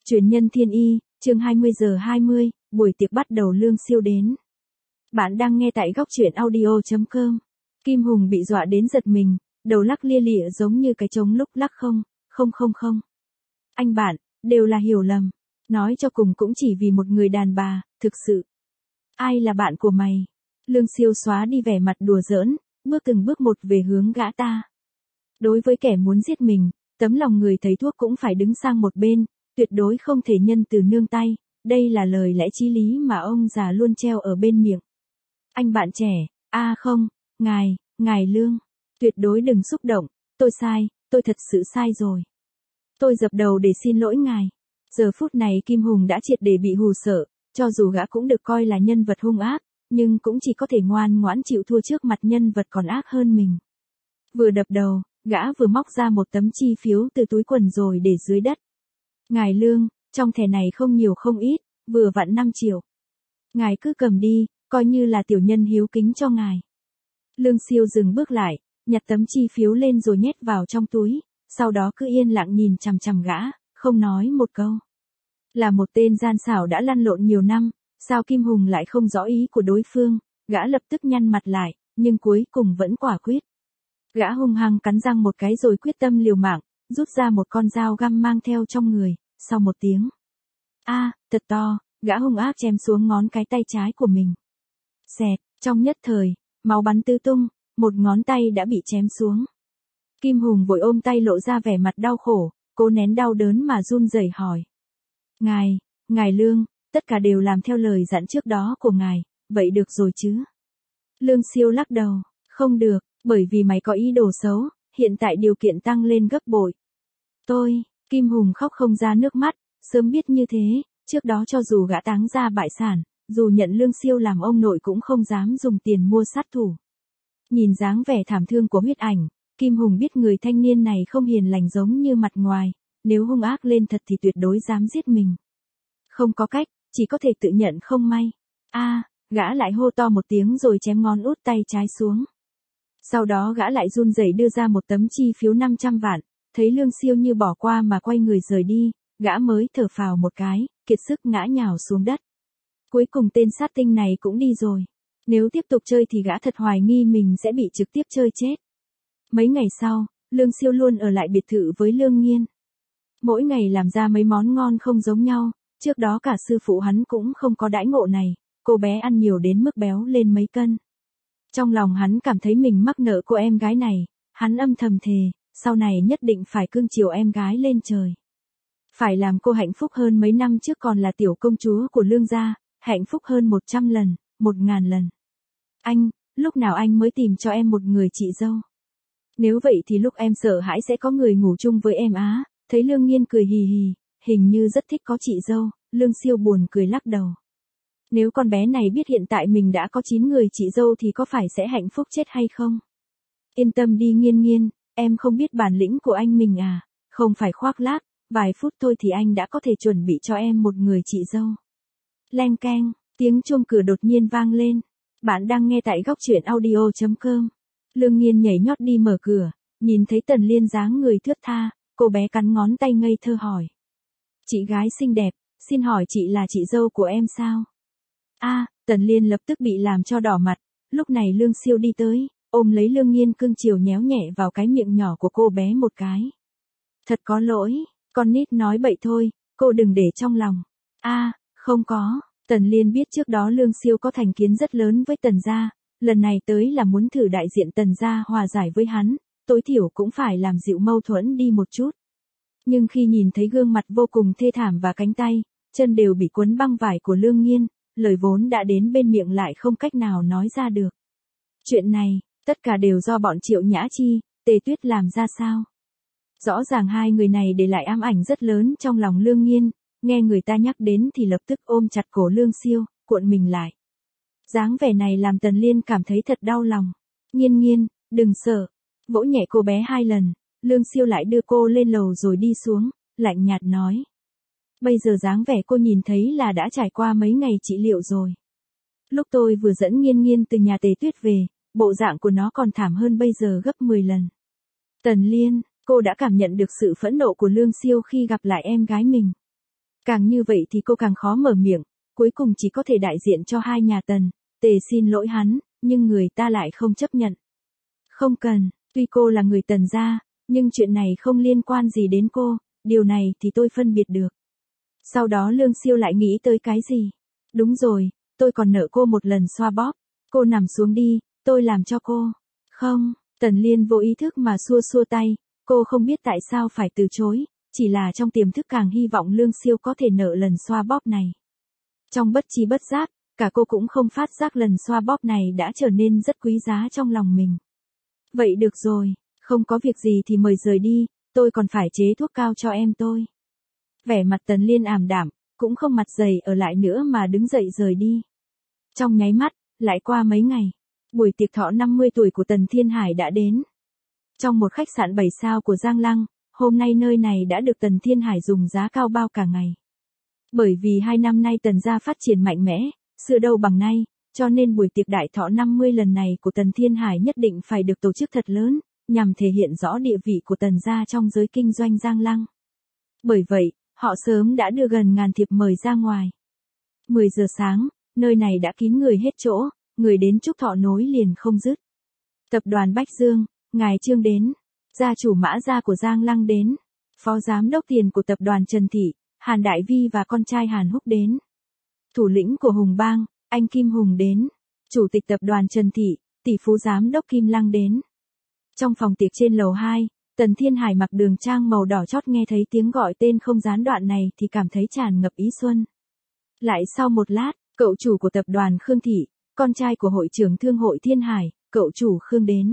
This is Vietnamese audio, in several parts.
Truyền nhân thiên y, chương 20:20, buổi tiệc bắt đầu Lương Siêu đến. Bạn đang nghe tại góc truyện audio.com. Kim Hùng bị dọa đến giật mình, đầu lắc lia lịa giống như cái trống lúc lắc không. Anh bạn, đều là hiểu lầm. Nói cho cùng cũng chỉ vì một người đàn bà, thực sự. Ai là bạn của mày? Lương Siêu xóa đi vẻ mặt đùa giỡn, bước từng bước một về hướng gã ta. Đối với kẻ muốn giết mình, tấm lòng người thấy thuốc cũng phải đứng sang một bên, tuyệt đối không thể nhân từ nương tay, đây là lời lẽ chí lý mà ông già luôn treo ở bên miệng. Anh bạn trẻ, không, ngài Lương, tuyệt đối đừng xúc động, tôi sai, tôi thật sự sai rồi. Tôi dập đầu để xin lỗi ngài. Giờ phút này Kim Hùng đã triệt để bị hù sợ, cho dù gã cũng được coi là nhân vật hung ác, nhưng cũng chỉ có thể ngoan ngoãn chịu thua trước mặt nhân vật còn ác hơn mình. Vừa đập đầu, gã vừa móc ra một tấm chi phiếu từ túi quần rồi để dưới đất. Ngài Lương, trong thẻ này không nhiều không ít, vừa vặn 5 triệu. Ngài cứ cầm đi, coi như là tiểu nhân hiếu kính cho ngài. Lương Siêu dừng bước lại, nhặt tấm chi phiếu lên rồi nhét vào trong túi, sau đó cứ yên lặng nhìn chằm chằm gã, không nói một câu. Là một tên gian xảo đã lăn lộn nhiều năm, sao Kim Hùng lại không rõ ý của đối phương, gã lập tức nhăn mặt lại, nhưng cuối cùng vẫn quả quyết. Gã hung hăng cắn răng một cái rồi quyết tâm liều mạng, rút ra một con dao găm mang theo trong người, sau một tiếng. Thật to, gã hung ác chém xuống ngón cái tay trái của mình. Xẹt, trong nhất thời, máu bắn tứ tung, một ngón tay đã bị chém xuống. Kim Hùng vội ôm tay lộ ra vẻ mặt đau khổ, cố nén đau đớn mà run rẩy hỏi. Ngài Lương, tất cả đều làm theo lời dặn trước đó của ngài, vậy được rồi chứ? Lương Siêu lắc đầu, không được, bởi vì mày có ý đồ xấu, hiện tại điều kiện tăng lên gấp bội. Kim Hùng khóc không ra nước mắt, sớm biết như thế, trước đó cho dù gã táng ra bại sản, dù nhận Lương Siêu làm ông nội cũng không dám dùng tiền mua sát thủ. Nhìn dáng vẻ thảm thương của huyết ảnh, Kim Hùng biết người thanh niên này không hiền lành giống như mặt ngoài, nếu hung ác lên thật thì tuyệt đối dám giết mình. Không có cách, chỉ có thể tự nhận không may. Gã lại hô to một tiếng rồi chém ngón út tay trái xuống. Sau đó gã lại run rẩy đưa ra một tấm chi phiếu 500 vạn, thấy Lương Siêu như bỏ qua mà quay người rời đi, gã mới thở phào một cái, kiệt sức ngã nhào xuống đất. Cuối cùng tên sát tinh này cũng đi rồi. Nếu tiếp tục chơi thì gã thật hoài nghi mình sẽ bị trực tiếp chơi chết. Mấy ngày sau, Lương Siêu luôn ở lại biệt thự với Lương Nghiên. Mỗi ngày làm ra mấy món ngon không giống nhau, trước đó cả sư phụ hắn cũng không có đãi ngộ này, cô bé ăn nhiều đến mức béo lên mấy cân. Trong lòng hắn cảm thấy mình mắc nợ cô em gái này, hắn âm thầm thề, sau này nhất định phải cưng chiều em gái lên trời. Phải làm cô hạnh phúc hơn mấy năm trước còn là tiểu công chúa của Lương gia, hạnh phúc hơn 100 lần, 1000 lần. Anh, lúc nào anh mới tìm cho em một người chị dâu? Nếu vậy thì lúc em sợ hãi sẽ có người ngủ chung với em á, thấy Lương Nghiên cười hì hì, hình như rất thích có chị dâu, Lương Siêu buồn cười lắc đầu. Nếu con bé này biết hiện tại mình đã có 9 người chị dâu thì có phải sẽ hạnh phúc chết hay không? Yên tâm đi Nghiên, em không biết bản lĩnh của anh mình à, không phải khoác lác, vài phút thôi thì anh đã có thể chuẩn bị cho em một người chị dâu. Leng keng, tiếng chuông cửa đột nhiên vang lên. Bạn đang nghe tại góc truyện audio.com. Lương Nghiên nhảy nhót đi mở cửa, nhìn thấy Tần Liên dáng người thướt tha, cô bé cắn ngón tay ngây thơ hỏi. Chị gái xinh đẹp, xin hỏi chị là chị dâu của em sao? Tần Liên lập tức bị làm cho đỏ mặt, lúc này Lương Siêu đi tới, ôm lấy Lương Nghiên cưng chiều nhéo nhẹ vào cái miệng nhỏ của cô bé một cái. Thật có lỗi, con nít nói bậy thôi, cô đừng để trong lòng. Không có, Tần Liên biết trước đó Lương Siêu có thành kiến rất lớn với Tần gia, lần này tới là muốn thử đại diện Tần gia hòa giải với hắn, tối thiểu cũng phải làm dịu mâu thuẫn đi một chút. Nhưng khi nhìn thấy gương mặt vô cùng thê thảm và cánh tay, chân đều bị quấn băng vải của Lương Nghiên, lời vốn đã đến bên miệng lại không cách nào nói ra được. Chuyện này, tất cả đều do bọn Triệu Nhã Chi, Tề Tuyết làm ra sao? Rõ ràng hai người này để lại ám ảnh rất lớn trong lòng Lương Nghiên, nghe người ta nhắc đến thì lập tức ôm chặt cổ Lương Siêu, cuộn mình lại. Dáng vẻ này làm Tần Liên cảm thấy thật đau lòng. Nghiên, đừng sợ. Vỗ nhẹ cô bé 2 lần, Lương Siêu lại đưa cô lên lầu rồi đi xuống, lạnh nhạt nói. Bây giờ dáng vẻ cô nhìn thấy là đã trải qua mấy ngày trị liệu rồi. Lúc tôi vừa dẫn Nghiên từ nhà Tề Tuyết về, bộ dạng của nó còn thảm hơn bây giờ gấp 10 lần. Tần Liên, cô đã cảm nhận được sự phẫn nộ của Lương Siêu khi gặp lại em gái mình. Càng như vậy thì cô càng khó mở miệng, cuối cùng chỉ có thể đại diện cho hai nhà Tần, Tề xin lỗi hắn, nhưng người ta lại không chấp nhận. Không cần, tuy cô là người Tần gia, nhưng chuyện này không liên quan gì đến cô, điều này thì tôi phân biệt được. Sau đó Lương Siêu lại nghĩ tới cái gì? Đúng rồi, tôi còn nợ cô một lần xoa bóp. Cô nằm xuống đi, tôi làm cho cô. Không, Tần Liên vô ý thức mà xua xua tay, cô không biết tại sao phải từ chối, chỉ là trong tiềm thức càng hy vọng Lương Siêu có thể nợ lần xoa bóp này. Trong bất chi bất giác, cả cô cũng không phát giác lần xoa bóp này đã trở nên rất quý giá trong lòng mình. Vậy được rồi, không có việc gì thì mời rời đi, tôi còn phải chế thuốc cao cho em tôi. Vẻ mặt Tần Liên ảm đạm, cũng không mặt dày ở lại nữa mà đứng dậy rời đi. Trong nháy mắt, lại qua mấy ngày, buổi tiệc thọ 50 tuổi của Tần Thiên Hải đã đến. Trong một khách sạn 7 sao của Giang Lăng, hôm nay nơi này đã được Tần Thiên Hải dùng giá cao bao cả ngày. Bởi vì 2 năm nay Tần gia phát triển mạnh mẽ, xưa đâu bằng nay, cho nên buổi tiệc đại thọ 50 lần này của Tần Thiên Hải nhất định phải được tổ chức thật lớn, nhằm thể hiện rõ địa vị của Tần gia trong giới kinh doanh Giang Lăng. Bởi vậy, họ sớm đã đưa gần ngàn thiệp mời ra ngoài. 10 giờ sáng, nơi này đã kín người hết chỗ, người đến chúc thọ nối liền không dứt. Tập đoàn Bách Dương, ngài Trương đến, gia chủ Mã gia của Giang Lăng đến, phó giám đốc tiền của tập đoàn Trần Thị, Hàn Đại Vi và con trai Hàn Húc đến. Thủ lĩnh của Hùng Bang, anh Kim Hùng đến. Chủ tịch tập đoàn Trần Thị, tỷ phú giám đốc Kim Lăng đến. Trong phòng tiệc trên lầu 2, Tần Thiên Hải mặc đường trang màu đỏ chót nghe thấy tiếng gọi tên không gián đoạn này thì cảm thấy tràn ngập ý xuân. Lại sau một lát, cậu chủ của tập đoàn Khương Thị, con trai của hội trưởng thương hội Thiên Hải, cậu chủ Khương đến.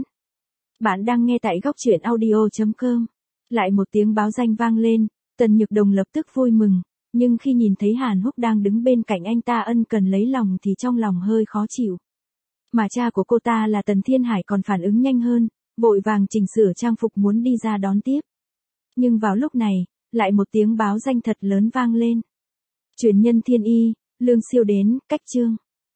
Bạn đang nghe tại góc truyện audio.com. Lại một tiếng báo danh vang lên, Tần Nhược Đồng lập tức vui mừng, nhưng khi nhìn thấy Hàn Húc đang đứng bên cạnh anh ta ân cần lấy lòng thì trong lòng hơi khó chịu. Mà cha của cô ta là Tần Thiên Hải còn phản ứng nhanh hơn, vội vàng chỉnh sửa trang phục muốn đi ra đón tiếp. Nhưng vào lúc này, lại một tiếng báo danh thật lớn vang lên. Truyền nhân Thiên Y, Lương Siêu đến, cách chương.